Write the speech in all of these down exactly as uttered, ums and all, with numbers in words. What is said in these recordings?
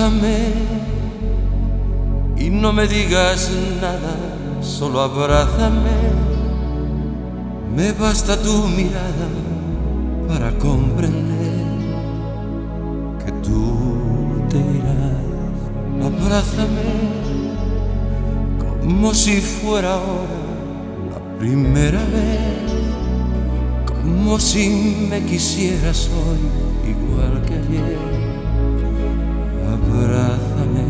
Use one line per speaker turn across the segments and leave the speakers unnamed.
Abrázame y no me digas nada, solo abrázame. Me basta tu mirada para comprender que tú te irás. Abrázame como si fuera ahora la primera vez, como si me quisieras hoy igual que ayer. Abrázame.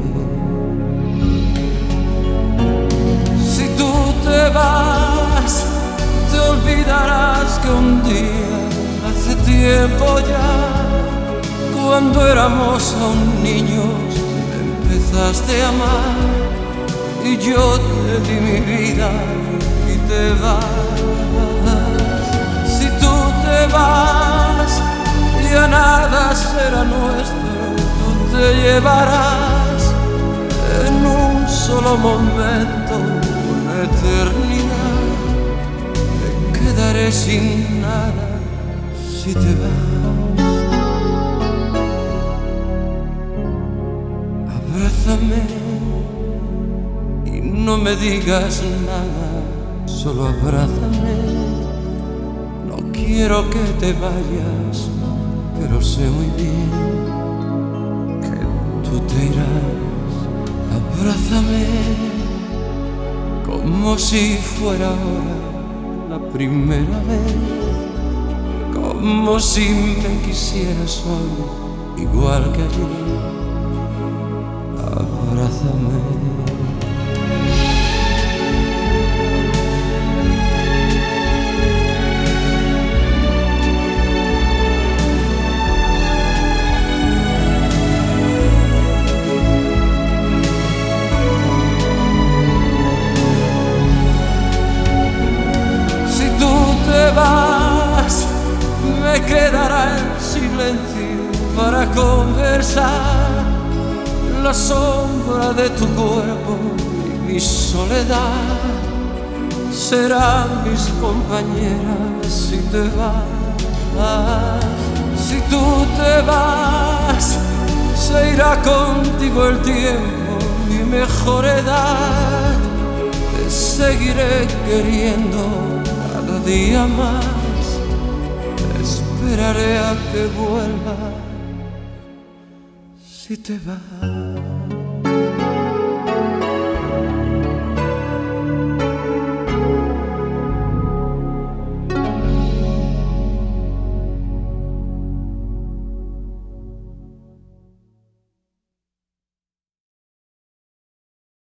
Si tú te vas, te olvidarás que un día, hace tiempo ya, cuando éramos aún niños, me empezaste a amar y yo te di mi vida y te vas. Si tú te vas, ya nada será nuestro. Te llevarás en un solo momento una eternidad. Me quedaré sin nada si te vas. Abrázame y no me digas nada, solo abrázame. No quiero que te vayas, pero sé muy bien tú te irás. Abrázame como si fuera ahora la primera vez, como si me quisieras hoy igual que ayer. Abrázame. Vas, me quedará el silencio para conversar, la sombra de tu cuerpo y mi soledad serán mis compañeras si te vas. Si tú te vas, se irá contigo el tiempo, mi mejor edad. Te seguiré queriendo cada día más, esperaré a que vuelva si te vas.